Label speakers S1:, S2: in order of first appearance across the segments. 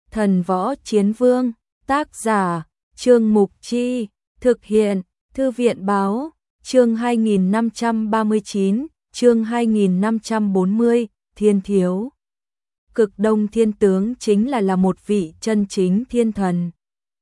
S1: Thần Võ Chiến Vương, tác giả, Trương Mục Chi, thực hiện, Thư viện Báo, chương 2539, chương 2540, Thiên Thiếu. Cực Đông Thiên Tướng chính là một vị chân chính thiên thần.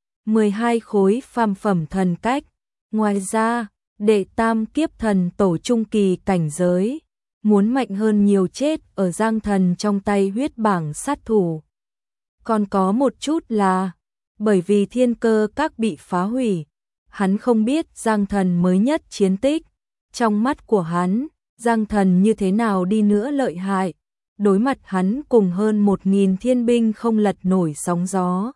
S1: 12 khối phàm phẩm thần cách, ngoài ra, đệ tam kiếp thần tổ trung kỳ cảnh giới, muốn mạnh hơn nhiều chết ở Giang Thần trong tay huyết bảng sát thủ. Còn có một chút là, bởi vì thiên cơ các bị phá hủy, hắn không biết Giang Thần mới nhất chiến tích. Trong mắt của hắn, Giang Thần như thế nào đi nữa lợi hại, đối mặt hắn cùng hơn 1000 thiên binh không lật nổi sóng gió.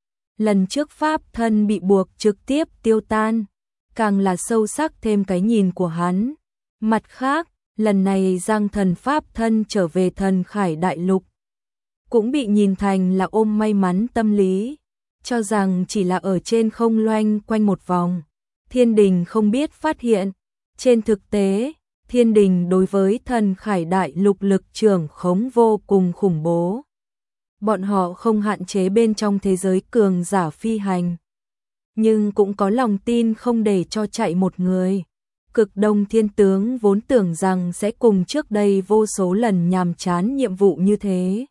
S1: Lần trước pháp thân bị buộc trực tiếp tiêu tan, càng là sâu sắc thêm cái nhìn của hắn. Mặt khác, lần này Giang Thần pháp thân trở về Thần Khải Đại Lục, cũng bị nhìn thành là ôm may mắn tâm lý, cho rằng chỉ là ở trên không loanh quanh một vòng, thiên đình không biết phát hiện. Trên thực tế, thiên đình đối với Thần Khải Đại Lục lực trưởng khống vô cùng khủng bố. Bọn họ không hạn chế bên trong thế giới cường giả phi hành, nhưng cũng có lòng tin không để cho chạy một người. Cực Đông Thiên Tướng vốn tưởng rằng sẽ cùng trước đây vô số lần nhàm chán nhiệm vụ như thế,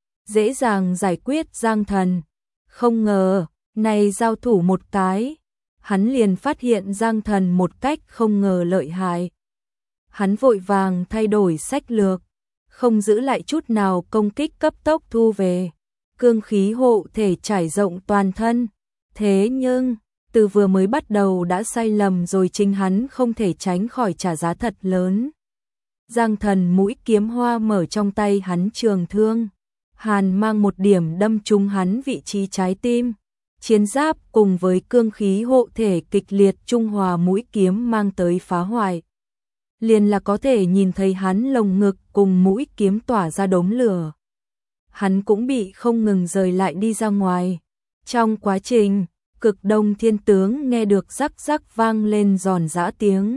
S1: dễ dàng giải quyết Giang Thần. Không ngờ, này giao thủ một cái, hắn liền phát hiện Giang Thần một cách không ngờ lợi hại. Hắn vội vàng thay đổi sách lược, không giữ lại chút nào công kích cấp tốc thu về, cương khí hộ thể trải rộng toàn thân. Thế nhưng, từ vừa mới bắt đầu đã sai lầm rồi, chính hắn không thể tránh khỏi trả giá thật lớn. Giang Thần mũi kiếm hoa mở trong tay hắn trường thương, hàn mang một điểm đâm trúng hắn vị trí trái tim. Chiến giáp cùng với cương khí hộ thể kịch liệt trung hòa mũi kiếm mang tới phá hoại, liền là có thể nhìn thấy hắn lồng ngực cùng mũi kiếm tỏa ra đốm lửa. Hắn cũng bị không ngừng rời lại đi ra ngoài. Trong quá trình, Cực Đông Thiên Tướng nghe được rắc rắc vang lên giòn giã tiếng.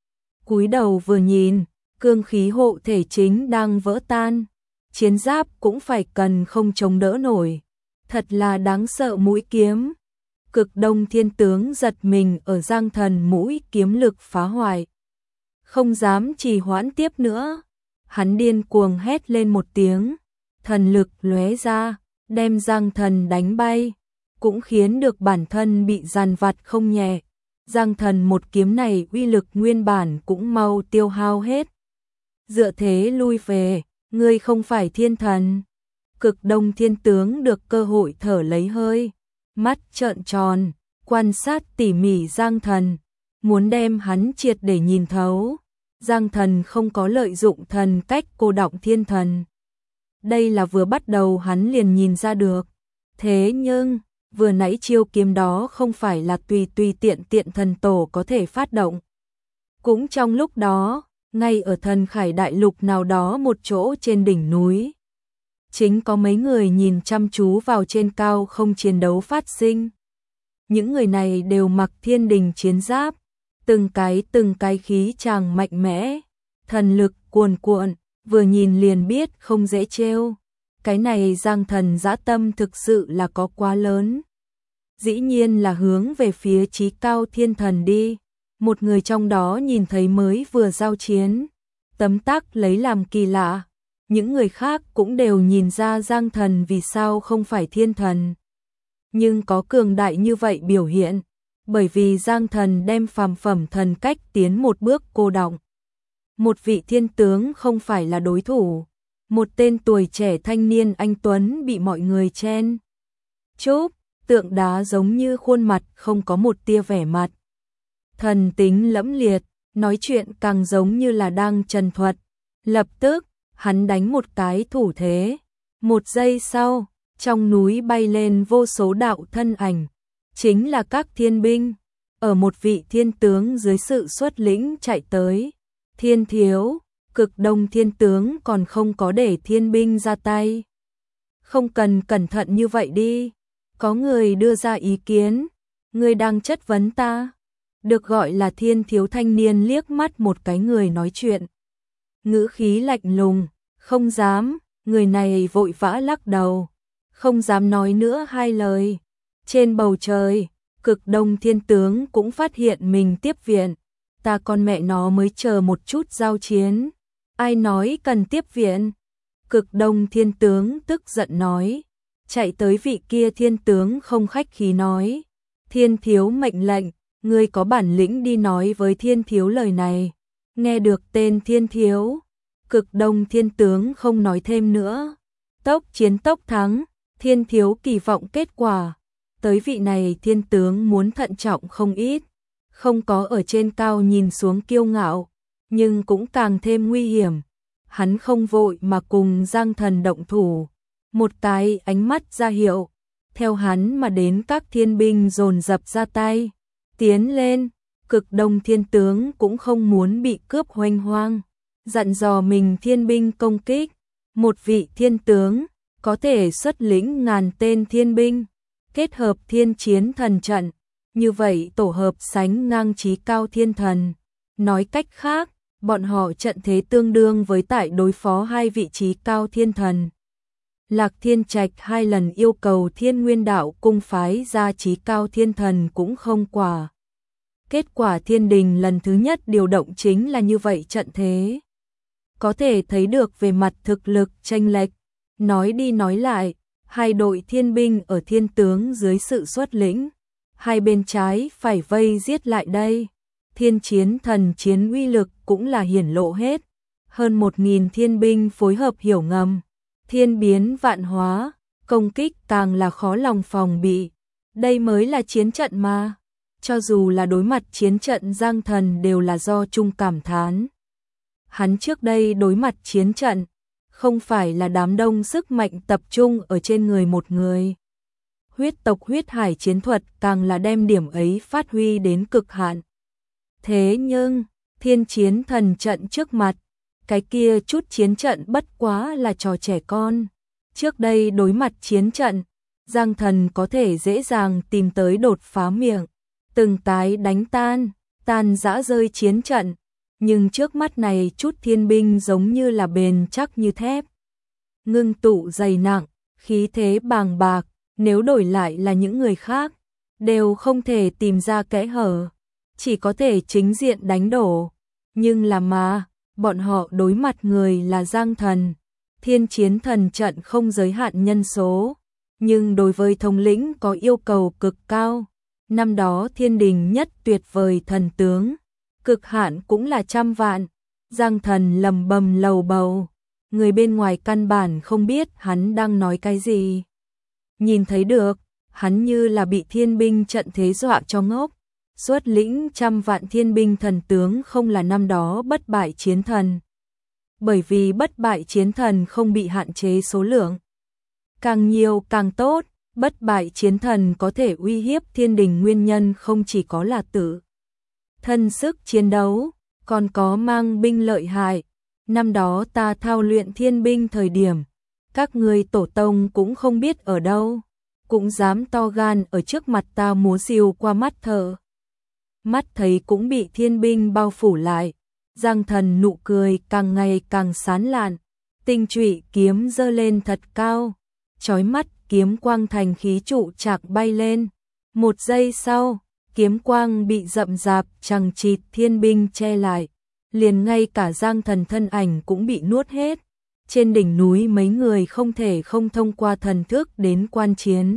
S1: Cúi đầu vừa nhìn, cương khí hộ thể chính đang vỡ tan, chiến giáp cũng phải cần không chống đỡ nổi. Thật là đáng sợ mũi kiếm. Cực Đông Thiên Tướng giật mình ở Giang Thần mũi kiếm lực phá hoại, không dám trì hoãn tiếp nữa. Hắn điên cuồng hét lên một tiếng, thần lực lóe ra, đem Giang Thần đánh bay, cũng khiến được bản thân bị dằn vặt không nhẹ. Giang Thần một kiếm này uy lực nguyên bản cũng mau tiêu hao hết. Dựa thế lui về, ngươi không phải thiên thần. Cực Đông Thiên Tướng được cơ hội thở lấy hơi, mắt trợn tròn, quan sát tỉ mỉ Giang Thần, muốn đem hắn triệt để nhìn thấu. Giang Thần không có lợi dụng thần cách cô đọng thiên thần, đây là vừa bắt đầu hắn liền nhìn ra được. Thế nhưng, vừa nãy chiêu kiếm đó không phải là tùy tiện thần tổ có thể phát động. Cũng trong lúc đó, ngay ở Thần Khải Đại Lục nào đó một chỗ trên đỉnh núi, chính có mấy người nhìn chăm chú vào trên cao không chiến đấu phát sinh. Những người này đều mặc thiên đình chiến giáp, từng cái khí chàng mạnh mẽ, thần lực cuồn cuộn, vừa nhìn liền biết không dễ trêu. Cái này Giang Thần dã tâm thực sự là có quá lớn. Dĩ nhiên là hướng về phía chí cao thiên thần đi. Một người trong đó nhìn thấy mới vừa giao chiến, tấm tắc lấy làm kỳ lạ. Những người khác cũng đều nhìn ra Giang Thần vì sao không phải thiên thần, nhưng có cường đại như vậy biểu hiện, bởi vì Giang Thần đem phàm phẩm thần cách tiến một bước cô đọng. Một vị thiên tướng không phải là đối thủ, một tên tuổi trẻ thanh niên anh tuấn bị mọi người chen chúc, tượng đá giống như khuôn mặt không có một tia vẻ mặt. Thần tính lẫm liệt, nói chuyện càng giống như là đang trần thuật. Lập tức, hắn đánh một cái thủ thế. Một giây sau, trong núi bay lên vô số đạo thân ảnh, chính là các thiên binh, ở một vị thiên tướng dưới sự xuất lĩnh chạy tới. Thiên thiếu, Cực Đông Thiên Tướng còn không có để thiên binh ra tay. Không cần cẩn thận như vậy đi. Có người đưa ra ý kiến, người đang chất vấn ta. Được gọi là thiên thiếu thanh niên liếc mắt một cái người nói chuyện, ngữ khí lạnh lùng. Không dám. Người này vội vã lắc đầu, không dám nói nữa hai lời. Trên bầu trời, Cực Đông Thiên Tướng cũng phát hiện mình tiếp viện. Ta con mẹ nó mới chờ một chút giao chiến. Ai nói cần tiếp viện? Cực Đông Thiên Tướng tức giận nói. Chạy tới vị kia thiên tướng không khách khí nói. Thiên thiếu mệnh lệnh, ngươi có bản lĩnh đi nói với thiên thiếu lời này. Nghe được tên thiên thiếu, Cực Đông Thiên Tướng không nói thêm nữa. Tốc chiến tốc thắng, thiên thiếu kỳ vọng kết quả. Tới vị này thiên tướng muốn thận trọng không ít. Không có ở trên cao nhìn xuống kiêu ngạo, nhưng cũng càng thêm nguy hiểm. Hắn không vội mà cùng Giang Thần động thủ. Một cái ánh mắt ra hiệu, theo hắn mà đến các thiên binh dồn dập ra tay. Tiến lên, Cực Đông Thiên Tướng cũng không muốn bị cướp hoành hoang. Dặn dò mình thiên binh công kích. Một vị thiên tướng có thể xuất lĩnh ngàn tên thiên binh, kết hợp thiên chiến thần trận. Như vậy tổ hợp sánh ngang trí cao thiên thần. Nói cách khác, bọn họ trận thế tương đương với tại đối phó hai vị trí cao thiên thần. Lạc Thiên Trạch hai lần yêu cầu Thiên Nguyên Đạo cung phái ra trí cao thiên thần cũng không quả. Kết quả Thiên Đình lần thứ nhất điều động chính là như vậy trận thế. Có thể thấy được về mặt thực lực chênh lệch. Nói đi nói lại, hai đội thiên binh ở thiên tướng dưới sự xuất lĩnh. Hai bên trái phải vây giết lại đây. Thiên chiến thần chiến uy lực cũng là hiển lộ hết. Hơn 1000 thiên binh phối hợp hiểu ngầm. Thiên biến vạn hóa, công kích càng là khó lòng phòng bị. Đây mới là chiến trận mà. Cho dù là đối mặt chiến trận Giang Thần đều là do chung cảm thán. Hắn trước đây đối mặt chiến trận, không phải là đám đông sức mạnh tập trung ở trên người một người. Huyết tộc huyết hải chiến thuật càng là đem điểm ấy phát huy đến cực hạn. Thế nhưng, thiên chiến thần trận trước mặt, cái kia chút chiến trận bất quá là trò trẻ con. Trước đây đối mặt chiến trận, Giang Thần có thể dễ dàng tìm tới đột phá miệng, từng cái đánh tan rã rơi chiến trận. Nhưng trước mắt này chút thiên binh giống như là bền chắc như thép. Ngưng tụ dày nặng, khí thế bàng bạc, nếu đổi lại là những người khác, đều không thể tìm ra kẽ hở, chỉ có thể chính diện đánh đổ. Nhưng là mà, bọn họ đối mặt người là Giang Thần. Thiên chiến thần trận không giới hạn nhân số, nhưng đối với thống lĩnh có yêu cầu cực cao. Năm đó Thiên Đình nhất tuyệt vời thần tướng, cực hạn cũng là 100 vạn. Giang Thần lầm bầm lầu bầu, người bên ngoài căn bản không biết hắn đang nói cái gì. Nhìn thấy được, hắn như là bị thiên binh trận thế dọa cho ngốc. Xuất lĩnh 100 vạn thiên binh thần tướng không là năm đó bất bại chiến thần. Bởi vì bất bại chiến thần không bị hạn chế số lượng. Càng nhiều càng tốt, bất bại chiến thần có thể uy hiếp Thiên Đình nguyên nhân không chỉ có là tự thân sức chiến đấu, còn có mang binh lợi hại. Năm đó ta thao luyện thiên binh thời điểm, các người tổ tông cũng không biết ở đâu, cũng dám to gan ở trước mặt ta múa rìu qua mắt thợ. Mắt thấy cũng bị thiên binh bao phủ lại. Giang Thần nụ cười càng ngày càng sán lạn, tinh trụy kiếm giơ lên thật cao, chói mắt kiếm quang thành khí trụ chạc bay lên. Một giây sau, kiếm quang bị rậm rạp chằng chịt thiên binh che lại, liền ngay cả Giang Thần thân ảnh cũng bị nuốt hết. Trên đỉnh núi mấy người không thể không thông qua thần thức đến quan chiến.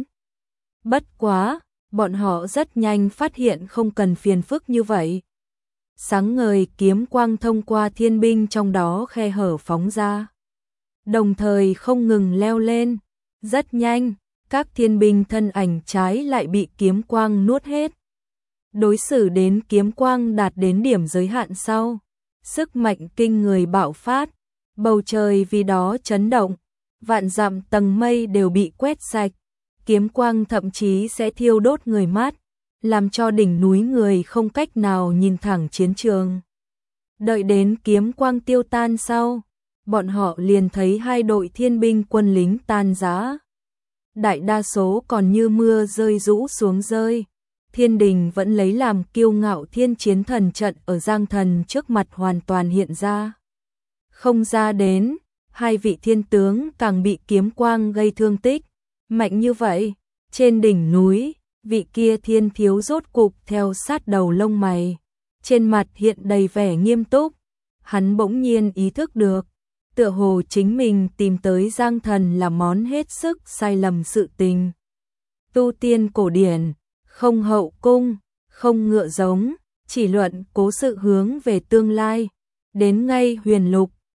S1: Bất quá, bọn họ rất nhanh phát hiện không cần phiền phức như vậy. Sáng ngời kiếm quang thông qua thiên binh trong đó khe hở phóng ra, đồng thời không ngừng leo lên. Rất nhanh, các thiên binh thân ảnh trái lại bị kiếm quang nuốt hết. Đối xử đến kiếm quang đạt đến điểm giới hạn sau, sức mạnh kinh người bạo phát, bầu trời vì đó chấn động, vạn dặm tầng mây đều bị quét sạch. Kiếm quang thậm chí sẽ thiêu đốt người mắt, làm cho đỉnh núi người không cách nào nhìn thẳng chiến trường. Đợi đến kiếm quang tiêu tan sau, bọn họ liền thấy hai đội thiên binh quân lính tan rã. Đại đa số còn như mưa rơi rũ xuống rơi. Thiên Đình vẫn lấy làm kiêu ngạo thiên chiến thần trận ở Giang Thần trước mặt hoàn toàn hiện ra. Không ra đến, hai vị thiên tướng càng bị kiếm quang gây thương tích. Mạnh như vậy, trên đỉnh núi, vị kia thiên thiếu rốt cục theo sát đầu lông mày, trên mặt hiện đầy vẻ nghiêm túc, hắn bỗng nhiên ý thức được, tựa hồ chính mình tìm tới Giang Thần là món hết sức sai lầm sự tình. Tu tiên cổ điển, không hậu cung, không ngựa giống, chỉ luận cố sự hướng về tương lai, đến ngay huyền lục,